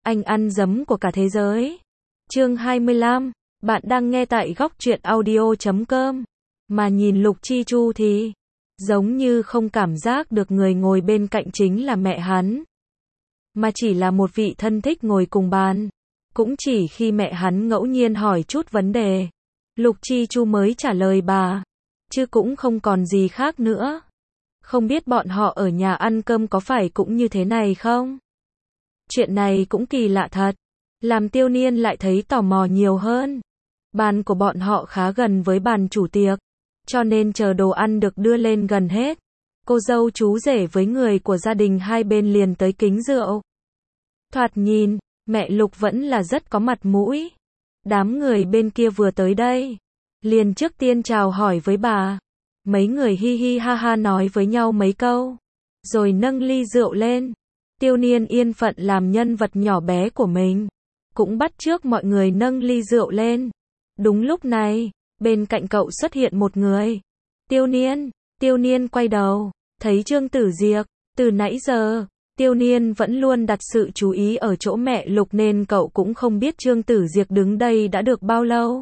anh ăn dấm của cả thế giới. Chương 25, bạn đang nghe tại góc truyện audio.com. Mà nhìn Lục Chi Chu thì giống như không cảm giác được người ngồi bên cạnh chính là mẹ hắn, mà chỉ là một vị thân thích ngồi cùng bàn. Cũng chỉ khi mẹ hắn ngẫu nhiên hỏi chút vấn đề, Lục Chi Chu mới trả lời bà, chứ cũng không còn gì khác nữa. Không biết bọn họ ở nhà ăn cơm có phải cũng như thế này không? Chuyện này cũng kỳ lạ thật, làm Tiêu Niên lại thấy tò mò nhiều hơn. Bàn của bọn họ khá gần với bàn chủ tiệc, cho nên chờ đồ ăn được đưa lên gần hết, cô dâu chú rể với người của gia đình hai bên liền tới kính rượu. Thoạt nhìn, mẹ Lục vẫn là rất có mặt mũi. Đám người bên kia vừa tới đây, liền trước tiên chào hỏi với bà. Mấy người hi hi ha ha nói với nhau mấy câu, rồi nâng ly rượu lên. Tiêu Niên yên phận làm nhân vật nhỏ bé của mình, cũng bắt chước mọi người nâng ly rượu lên. Đúng lúc này, bên cạnh cậu xuất hiện một người. Tiêu Niên quay đầu, thấy Trương Tử Diệp. Từ nãy giờ, Tiêu Niên vẫn luôn đặt sự chú ý ở chỗ mẹ Lục nên cậu cũng không biết Trương Tử Diệp đứng đây đã được bao lâu.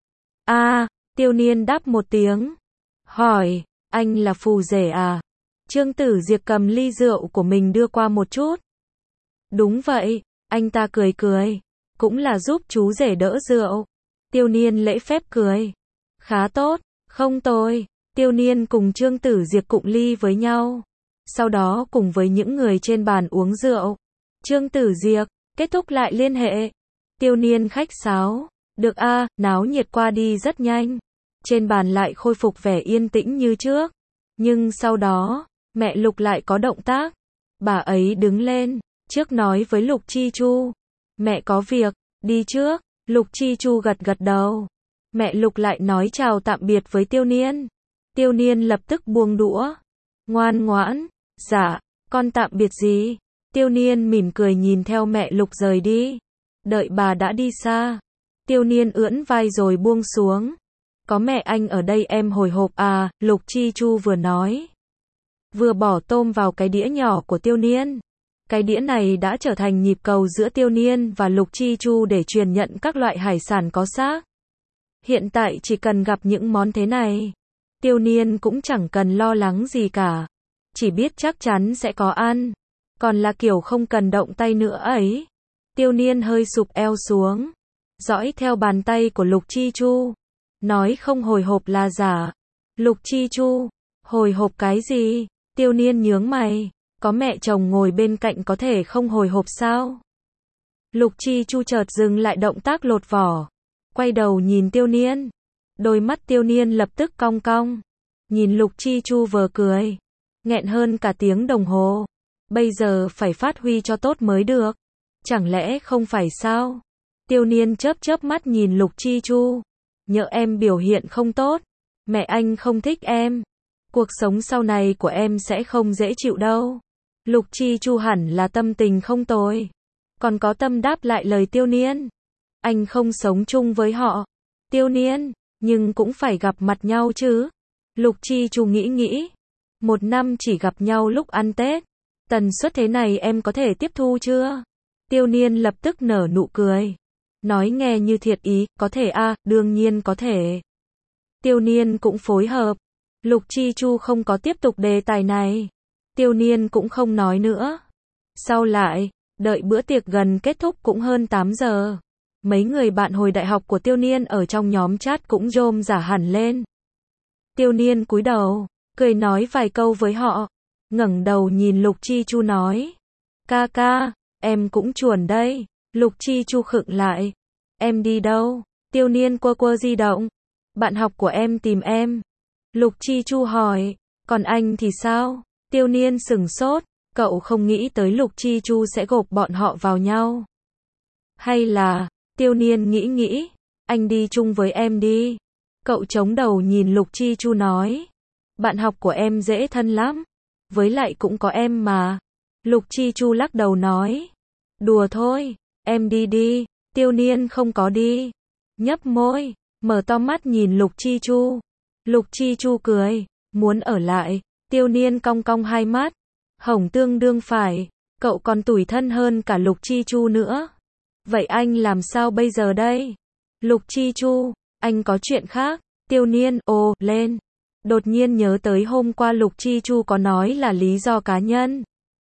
Tiêu Niên đáp một tiếng, hỏi, anh là phù rể à? Trương Tử Diệp cầm ly rượu của mình đưa qua một chút. Đúng vậy, anh ta cười cười, cũng là giúp chú rể đỡ rượu. Tiêu Niên lễ phép cười, khá tốt, không tồi. Tiêu Niên cùng Trương Tử Diệp cụng ly với nhau, sau đó cùng với những người trên bàn uống rượu. Trương Tử Diệp, kết thúc lại liên hệ. Tiêu Niên khách sáo, được náo nhiệt qua đi rất nhanh. Trên bàn lại khôi phục vẻ yên tĩnh như trước. Nhưng sau đó, mẹ Lục lại có động tác. Bà ấy đứng lên, trước nói với Lục Chi Chu. Mẹ có việc, đi trước. Lục Chi Chu gật gật đầu. Mẹ Lục lại nói chào tạm biệt với Tiêu Niên. Tiêu Niên lập tức buông đũa. Ngoan ngoãn, dạ, con tạm biệt gì? Tiêu Niên mỉm cười nhìn theo mẹ Lục rời đi. Đợi bà đã đi xa, Tiêu Niên ưỡn vai rồi buông xuống. Có mẹ anh ở đây em hồi hộp à, Lục Chi Chu vừa nói, vừa bỏ tôm vào cái đĩa nhỏ của Tiêu Niên. Cái đĩa này đã trở thành nhịp cầu giữa Tiêu Niên và Lục Chi Chu để truyền nhận các loại hải sản có xác. Hiện tại chỉ cần gặp những món thế này, Tiêu Niên cũng chẳng cần lo lắng gì cả. Chỉ biết chắc chắn sẽ có ăn. Còn là kiểu không cần động tay nữa ấy. Tiêu Niên hơi sụp eo xuống, dõi theo bàn tay của Lục Chi Chu, nói không hồi hộp là giả. Lục Chi Chu, hồi hộp cái gì? Tiêu Niên nhướng mày, có mẹ chồng ngồi bên cạnh có thể không hồi hộp sao? Lục Chi Chu chợt dừng lại động tác lột vỏ, quay đầu nhìn Tiêu Niên. Đôi mắt Tiêu Niên lập tức cong cong, nhìn Lục Chi Chu vờ cười, nghẹn hơn cả tiếng đồng hồ. Bây giờ phải phát huy cho tốt mới được. Chẳng lẽ không phải sao? Tiêu Niên chớp chớp mắt nhìn Lục Chi Chu. Nhỡ em biểu hiện không tốt, mẹ anh không thích em. Cuộc sống sau này của em sẽ không dễ chịu đâu. Lục Chi Chu hẳn là tâm tình không tồi, còn có tâm đáp lại lời Tiêu Niên. Anh không sống chung với họ, Tiêu Niên, nhưng cũng phải gặp mặt nhau chứ. Lục Chi Chu nghĩ, một năm chỉ gặp nhau lúc ăn Tết, tần suất thế này em có thể tiếp thu chưa? Tiêu Niên lập tức nở nụ cười, nói nghe như thiệt ý, có thể đương nhiên có thể. Tiêu Niên cũng phối hợp. Lục Chi Chu không có tiếp tục đề tài này. Tiêu Niên cũng không nói nữa. Sau lại, đợi bữa tiệc gần kết thúc cũng hơn 8 giờ. Mấy người bạn hồi đại học của Tiêu Niên ở trong nhóm chat cũng rôm rả hẳn lên. Tiêu Niên cúi đầu, cười nói vài câu với họ, ngẩng đầu nhìn Lục Chi Chu nói, ca, em cũng chuồn đây. Lục Chi Chu khựng lại, em đi đâu? Tiêu Niên quơ di động, bạn học của em tìm em. Lục Chi Chu hỏi, còn anh thì sao? Tiêu Niên sửng sốt, cậu không nghĩ tới Lục Chi Chu sẽ gộp bọn họ vào nhau. Hay là, Tiêu Niên nghĩ, anh đi chung với em đi. Cậu chống đầu nhìn Lục Chi Chu nói, bạn học của em dễ thân lắm, với lại cũng có em mà. Lục Chi Chu lắc đầu nói, đùa thôi, em đi. Tiêu Niên không có đi, nhấp môi, mở to mắt nhìn Lục Chi Chu. Lục Chi Chu cười, muốn ở lại. Tiêu Niên cong cong hai mắt, hồng tương đương phải, Cậu còn tủi thân hơn cả Lục Chi Chu nữa. Vậy anh làm sao bây giờ đây? Lục Chi Chu, anh có chuyện khác. Tiêu Niên ồ lên. Đột nhiên nhớ tới hôm qua Lục Chi Chu có nói là lý do cá nhân.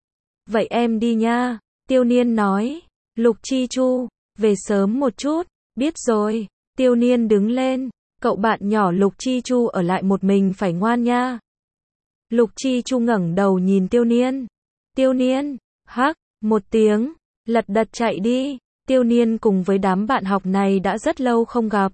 Vậy em đi nha. Tiêu Niên nói. Lục Chi Chu, về sớm một chút. Biết rồi. Tiêu Niên đứng lên. Cậu bạn nhỏ Lục Chi Chu ở lại một mình phải ngoan nha. Lục Chi Chu ngẩng đầu nhìn Tiêu Niên. Tiêu Niên, hắc, một tiếng, lật đật chạy đi. Tiêu Niên cùng với đám bạn học này đã rất lâu không gặp.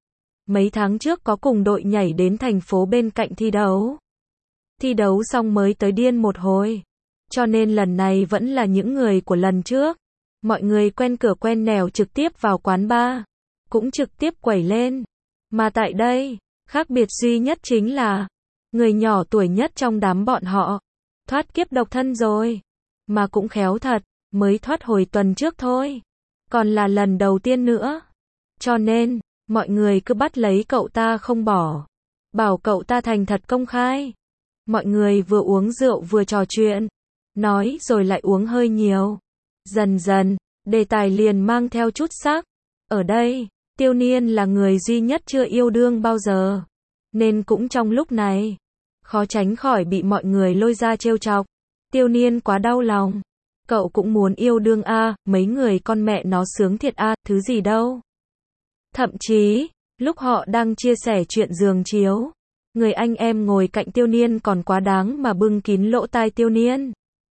Mấy tháng trước có cùng đội nhảy đến thành phố bên cạnh thi đấu. Thi đấu xong mới tới điên một hồi. Cho nên lần này vẫn là những người của lần trước. Mọi người quen cửa quen nẻo trực tiếp vào quán bar. Cũng trực tiếp quẩy lên. Mà tại đây, khác biệt duy nhất chính là người nhỏ tuổi nhất trong đám bọn họ thoát kiếp độc thân rồi. Mà cũng khéo thật, mới thoát hồi tuần trước thôi. Còn là lần đầu tiên nữa. Cho nên, mọi người cứ bắt lấy cậu ta không bỏ. Bảo cậu ta thành thật công khai. Mọi người vừa uống rượu vừa trò chuyện. Nói rồi lại uống hơi nhiều. Dần dần, đề tài liền mang theo chút sắc. Ở đây, Tiêu Niên là người duy nhất chưa yêu đương bao giờ. Nên cũng trong lúc này, khó tránh khỏi bị mọi người lôi ra trêu chọc. Tiêu Niên quá đau lòng. Cậu cũng muốn yêu đương a, mấy người con mẹ nó sướng thiệt a, thứ gì đâu. Thậm chí, lúc họ đang chia sẻ chuyện giường chiếu, người anh em ngồi cạnh Tiêu Niên còn quá đáng mà bưng kín lỗ tai Tiêu Niên.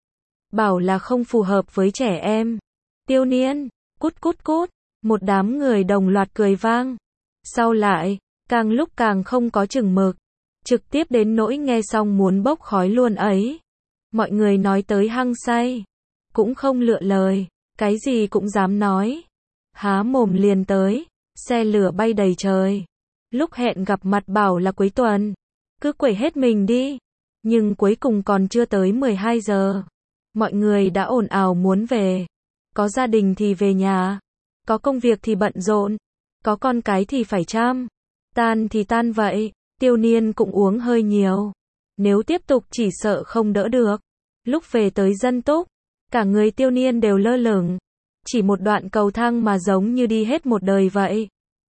Bảo là không phù hợp với trẻ em. Tiêu Niên, cút cút cút, một đám người đồng loạt cười vang. Sau lại, càng lúc càng không có chừng mực, trực tiếp đến nỗi nghe xong muốn bốc khói luôn ấy. Mọi người nói tới hăng say, cũng không lựa lời, cái gì cũng dám nói. Há mồm liền tới, xe lửa bay đầy trời. Lúc hẹn gặp mặt bảo là cuối tuần, cứ quẩy hết mình đi. Nhưng cuối cùng còn chưa tới 12 giờ. Mọi người đã ồn ào muốn về. Có gia đình thì về nhà. Có công việc thì bận rộn. Có con cái thì phải chăm. Tan thì tan vậy. Tiêu Niên cũng uống hơi nhiều. Nếu tiếp tục chỉ sợ không đỡ được. Lúc về tới Dân Túc, cả người Tiêu Niên đều lơ lửng. Chỉ một đoạn cầu thang mà giống như đi hết một đời vậy.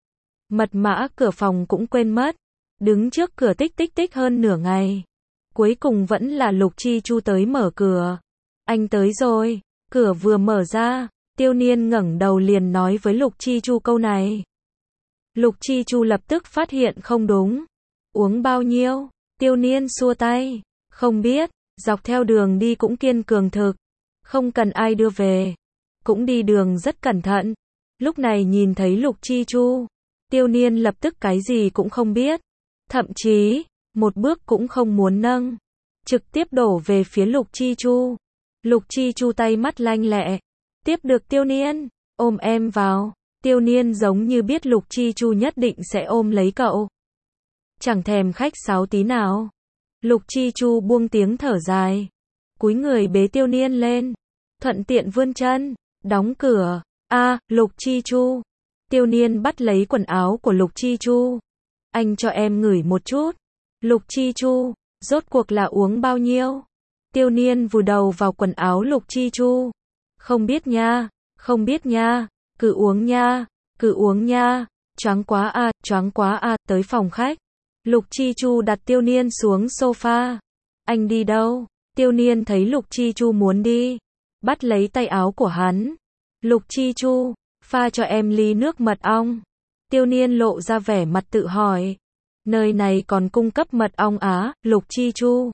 Mật mã cửa phòng cũng quên mất. Đứng trước cửa tích tích tích hơn nửa ngày. Cuối cùng vẫn là Lục Chi Chu tới mở cửa. Anh tới rồi. Cửa vừa mở ra, Tiêu Niên ngẩng đầu liền nói với Lục Chi Chu câu này. Lục Chi Chu lập tức phát hiện không đúng. Uống bao nhiêu? Tiêu Niên xua tay. Không biết, dọc theo đường đi cũng kiên cường thực. Không cần ai đưa về. Cũng đi đường rất cẩn thận. Lúc này nhìn thấy Lục Chi Chu, Tiêu Niên lập tức cái gì cũng không biết. Thậm chí, một bước cũng không muốn nâng. Trực tiếp đổ về phía Lục Chi Chu. Lục Chi Chu tay mắt lanh lẹ. Tiếp được Tiêu Niên, ôm em vào. Tiêu Niên giống như biết Lục Chi Chu nhất định sẽ ôm lấy cậu. Chẳng thèm khách sáo tí nào. Lục Chi Chu buông tiếng thở dài. Cúi người bế Tiêu Niên lên. Thuận tiện vươn chân. Đóng cửa. Lục Chi Chu. Tiêu Niên bắt lấy quần áo của Lục Chi Chu. Anh cho em ngửi một chút. Lục Chi Chu, rốt cuộc là uống bao nhiêu? Tiêu Niên vùi đầu vào quần áo Lục Chi Chu. Không biết nha, không biết nha, cứ uống nha, cứ uống nha. Choáng quá tới phòng khách. Lục Chi Chu đặt Tiêu Niên xuống sofa. Anh đi đâu? Tiêu Niên thấy Lục Chi Chu muốn đi, bắt lấy tay áo của hắn. Lục Chi Chu, pha cho em ly nước mật ong. Tiêu Niên lộ ra vẻ mặt tự hỏi. Nơi này còn cung cấp mật ong á? Lục Chi Chu.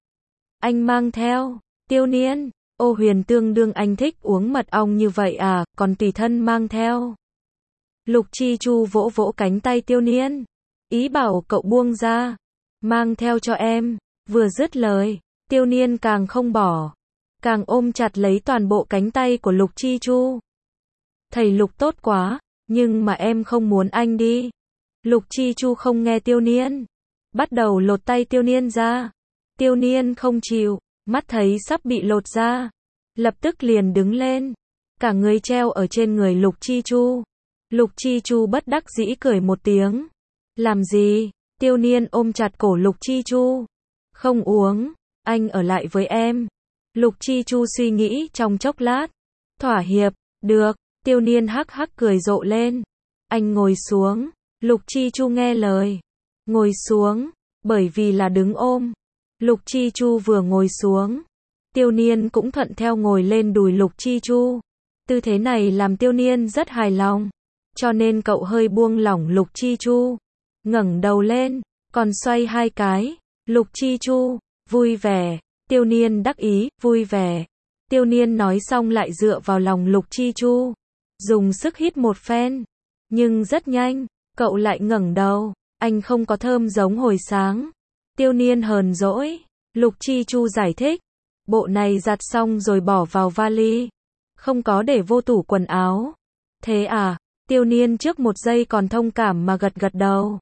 Anh mang theo. Tiêu Niên, ô huyền tương đương anh thích uống mật ong như vậy à, còn tùy thân mang theo. Lục Chi Chu vỗ vỗ cánh tay Tiêu Niên. Ý bảo cậu buông ra. Mang theo cho em. Vừa dứt lời, Tiêu Niên càng không bỏ. Càng ôm chặt lấy toàn bộ cánh tay của Lục Chi Chu. Thầy Lục tốt quá, nhưng mà em không muốn anh đi. Lục Chi Chu không nghe Tiêu Niên. Bắt đầu lột tay Tiêu Niên ra. Tiêu Niên không chịu, mắt thấy sắp bị lột ra. Lập tức liền đứng lên. Cả người treo ở trên người Lục Chi Chu. Lục Chi Chu bất đắc dĩ cười một tiếng. Làm gì? Tiêu Niên ôm chặt cổ Lục Chi Chu. Không uống, anh ở lại với em. Lục Chi Chu suy nghĩ trong chốc lát. Thỏa hiệp, được, Tiêu Niên hắc hắc cười rộ lên. Anh ngồi xuống, Lục Chi Chu nghe lời. Ngồi xuống, bởi vì là đứng ôm. Lục Chi Chu vừa ngồi xuống, Tiêu Niên cũng thuận theo ngồi lên đùi Lục Chi Chu. Tư thế này làm Tiêu Niên rất hài lòng, cho nên cậu hơi buông lỏng Lục Chi Chu, ngẩng đầu lên, còn xoay hai cái. Lục Chi Chu, vui vẻ. Tiêu Niên đắc ý, vui vẻ. Tiêu Niên nói xong lại dựa vào lòng Lục Chi Chu, dùng sức hít một phen. Nhưng rất nhanh, cậu lại ngẩng đầu, anh không có thơm giống hồi sáng. Tiêu Niên hờn dỗi. Lục Chi Chu giải thích, bộ này giặt xong rồi bỏ vào vali, không có để vô tủ quần áo. Thế à? Tiêu Niên trước một giây còn thông cảm mà gật gật đầu.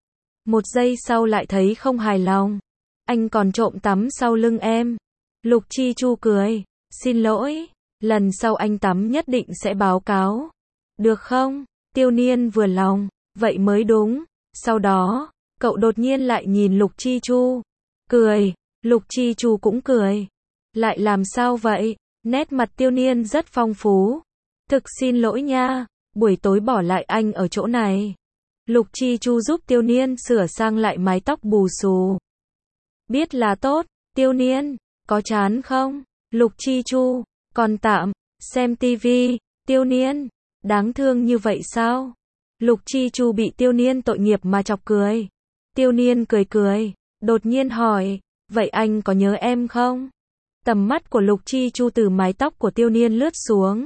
Một giây sau lại thấy không hài lòng. Anh còn trộm tắm sau lưng em. Lục Chi Chu cười, xin lỗi, lần sau anh tắm nhất định sẽ báo cáo. Được không? Tiêu Niên vừa lòng, vậy mới đúng. Sau đó, cậu đột nhiên lại nhìn Lục Chi Chu, cười. Lục Chi Chu cũng cười. Lại làm sao vậy? Nét mặt Tiêu Niên rất phong phú. Thực xin lỗi nha, buổi tối bỏ lại anh ở chỗ này. Lục Chi Chu giúp Tiêu Niên sửa sang lại mái tóc bù xù. Biết là tốt. Tiêu Niên, có chán không? Lục Chi Chu, còn tạm, xem tivi. Tiêu Niên, đáng thương như vậy sao? Lục Chi Chu bị Tiêu Niên tội nghiệp mà chọc cười. Tiêu Niên cười cười, đột nhiên hỏi, vậy anh có nhớ em không? Tầm mắt của Lục Chi Chu từ mái tóc của Tiêu Niên lướt xuống,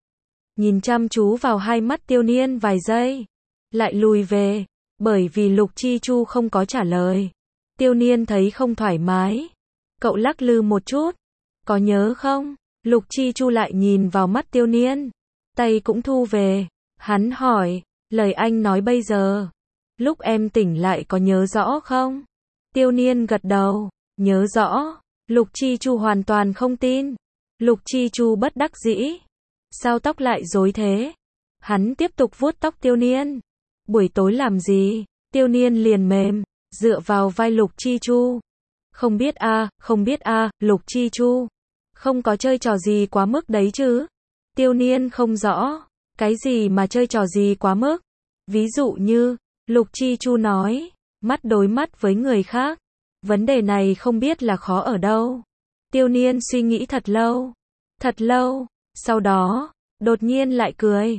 nhìn chăm chú vào hai mắt Tiêu Niên vài giây, lại lùi về, bởi vì Lục Chi Chu không có trả lời. Tiêu Niên thấy không thoải mái, cậu lắc lư một chút, có nhớ không? Lục Chi Chu lại nhìn vào mắt Tiêu Niên, tay cũng thu về. Hắn hỏi, lời anh nói bây giờ, lúc em tỉnh lại có nhớ rõ không? Tiêu Niên gật đầu, nhớ rõ. Lục Chi Chu hoàn toàn không tin. Lục Chi Chu bất đắc dĩ, sao tóc lại rối thế? Hắn tiếp tục vuốt tóc Tiêu Niên. Buổi tối làm gì? Tiêu Niên liền mềm, dựa vào vai Lục Chi Chu. Không biết a, không biết a, Lục Chi Chu. Không có chơi trò gì quá mức đấy chứ? Tiêu Niên không rõ, cái gì mà chơi trò gì quá mức? Ví dụ như, Lục Chi Chu nói, mắt đối mắt với người khác. Vấn đề này không biết là khó ở đâu. Tiêu Niên suy nghĩ thật lâu, sau đó, đột nhiên lại cười.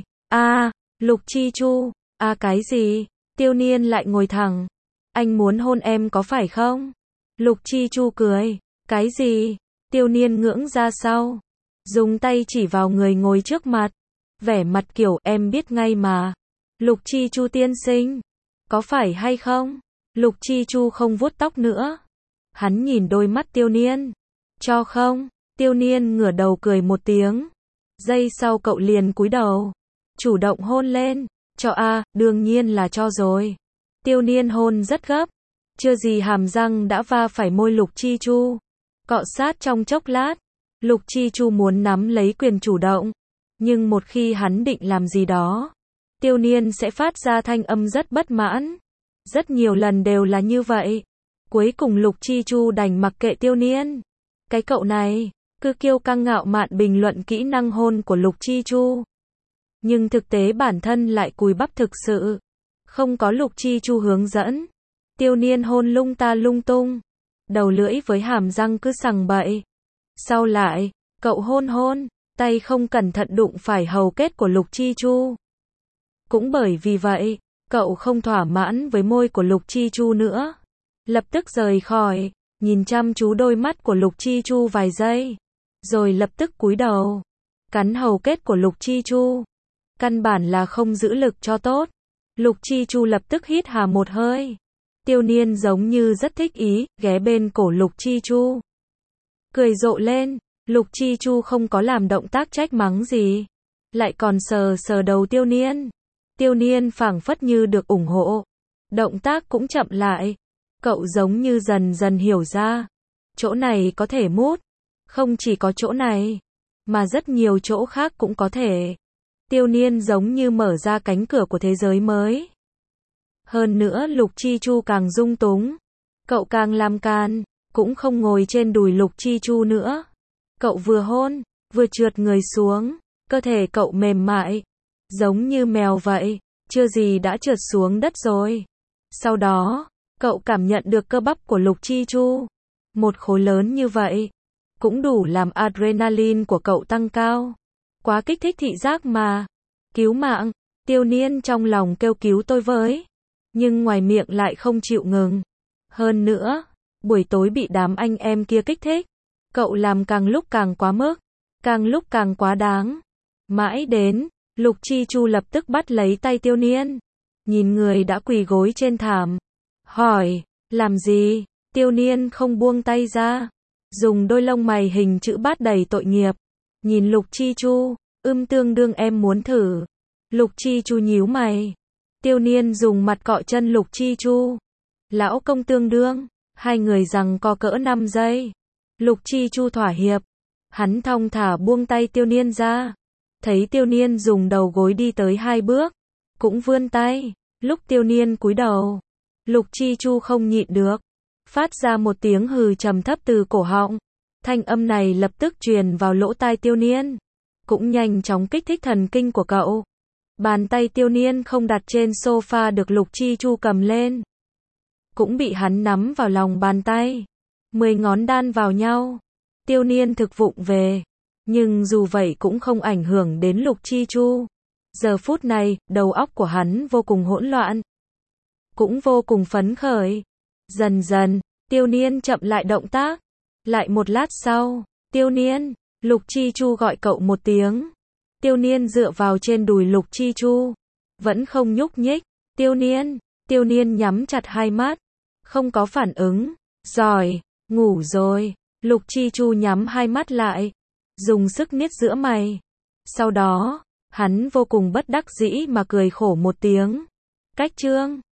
Lục Chi Chu, cái gì? Tiêu Niên lại ngồi thẳng. Anh muốn hôn em có phải không? Lục Chi Chu cười. Cái gì? Tiêu Niên ngưỡng ra sau, dùng tay chỉ vào người ngồi trước mặt, vẻ mặt kiểu em biết ngay mà. Lục Chi Chu tiên sinh, có phải hay không? Lục Chi Chu không vuốt tóc nữa. Hắn nhìn đôi mắt Tiêu Niên. Cho không? Tiêu Niên ngửa đầu cười một tiếng. Giây sau cậu liền cúi đầu, chủ động hôn lên. Cho đương nhiên là cho rồi. Tiêu Niên hôn rất gấp. Chưa gì hàm răng đã va phải môi Lục Chi Chu. Cọ sát trong chốc lát. Lục Chi Chu muốn nắm lấy quyền chủ động. Nhưng một khi hắn định làm gì đó, Tiêu Niên sẽ phát ra thanh âm rất bất mãn. Rất nhiều lần đều là như vậy. Cuối cùng Lục Chi Chu đành mặc kệ Tiêu Niên. Cái cậu này, cứ kiêu căng ngạo mạn bình luận kỹ năng hôn của Lục Chi Chu. Nhưng thực tế bản thân lại cùi bắp thực sự. Không có Lục Chi Chu hướng dẫn. Tiêu Niên hôn lung ta lung tung. Đầu lưỡi với hàm răng cứ sằng bậy. Sau lại, cậu hôn, tay không cẩn thận đụng phải hầu kết của Lục Chi Chu. Cũng bởi vì vậy, cậu không thỏa mãn với môi của Lục Chi Chu nữa. Lập tức rời khỏi, nhìn chăm chú đôi mắt của Lục Chi Chu vài giây. Rồi lập tức cúi đầu, cắn hầu kết của Lục Chi Chu. Căn bản là không giữ lực cho tốt. Lục Chi Chu lập tức hít hà một hơi. Tiêu Niên giống như rất thích ý, ghé bên cổ Lục Chi Chu. Cười rộ lên, Lục Chi Chu không có làm động tác trách mắng gì. Lại còn sờ sờ đầu Tiêu Niên. Tiêu Niên phảng phất như được ủng hộ. Động tác cũng chậm lại. Cậu giống như dần dần hiểu ra. Chỗ này có thể mút. Không chỉ có chỗ này, mà rất nhiều chỗ khác cũng có thể. Tiêu Niên giống như mở ra cánh cửa của thế giới mới. Hơn nữa Lục Chi Chu càng dung túng. Cậu càng làm can, cũng không ngồi trên đùi Lục Chi Chu nữa. Cậu vừa hôn, vừa trượt người xuống, cơ thể cậu mềm mại, giống như mèo vậy, chưa gì đã trượt xuống đất rồi. Sau đó, cậu cảm nhận được cơ bắp của Lục Chi Chu, một khối lớn như vậy, cũng đủ làm adrenaline của cậu tăng cao. Quá kích thích thị giác mà. Cứu mạng, Tiêu Niên trong lòng kêu cứu tôi với. Nhưng ngoài miệng lại không chịu ngừng. Hơn nữa, buổi tối bị đám anh em kia kích thích. Cậu làm càng lúc càng quá mức, càng lúc càng quá đáng. Mãi đến, Lục Chi Chu lập tức bắt lấy tay Tiêu Niên. Nhìn người đã quỳ gối trên thảm. Hỏi, làm gì? Tiêu Niên không buông tay ra. Dùng đôi lông mày hình chữ bát đầy tội nghiệp. Nhìn Lục Chi Chu, tương đương em muốn thử. Lục Chi Chu nhíu mày. Tiêu Niên dùng mặt cọ chân Lục Chi Chu. Lão công tương đương, hai người giằng co cỡ 5 giây. Lục Chi Chu thỏa hiệp. Hắn thong thả buông tay Tiêu Niên ra. Thấy Tiêu Niên dùng đầu gối đi tới 2 bước, cũng vươn tay. Lúc Tiêu Niên cúi đầu, Lục Chi Chu không nhịn được, phát ra một tiếng hừ trầm thấp từ cổ họng. Thanh âm này lập tức truyền vào lỗ tai Tiêu Niên, cũng nhanh chóng kích thích thần kinh của cậu. Bàn tay Tiêu Niên không đặt trên sofa được Lục Chi Chu cầm lên, cũng bị hắn nắm vào lòng bàn tay. 10 ngón đan vào nhau. Tiêu Niên thực vụng về, nhưng dù vậy cũng không ảnh hưởng đến Lục Chi Chu. Giờ phút này, đầu óc của hắn vô cùng hỗn loạn, cũng vô cùng phấn khởi. Dần dần, Tiêu Niên chậm lại động tác. Lại một lát sau, Tiêu Niên, Lục Chi Chu gọi cậu một tiếng. Tiêu Niên dựa vào trên đùi Lục Chi Chu, vẫn không nhúc nhích. Tiêu Niên nhắm chặt hai mắt, không có phản ứng. Giỏi, ngủ rồi. Lục Chi Chu nhắm hai mắt lại, dùng sức niết giữa mày. Sau đó, hắn vô cùng bất đắc dĩ mà cười khổ một tiếng. Cách chương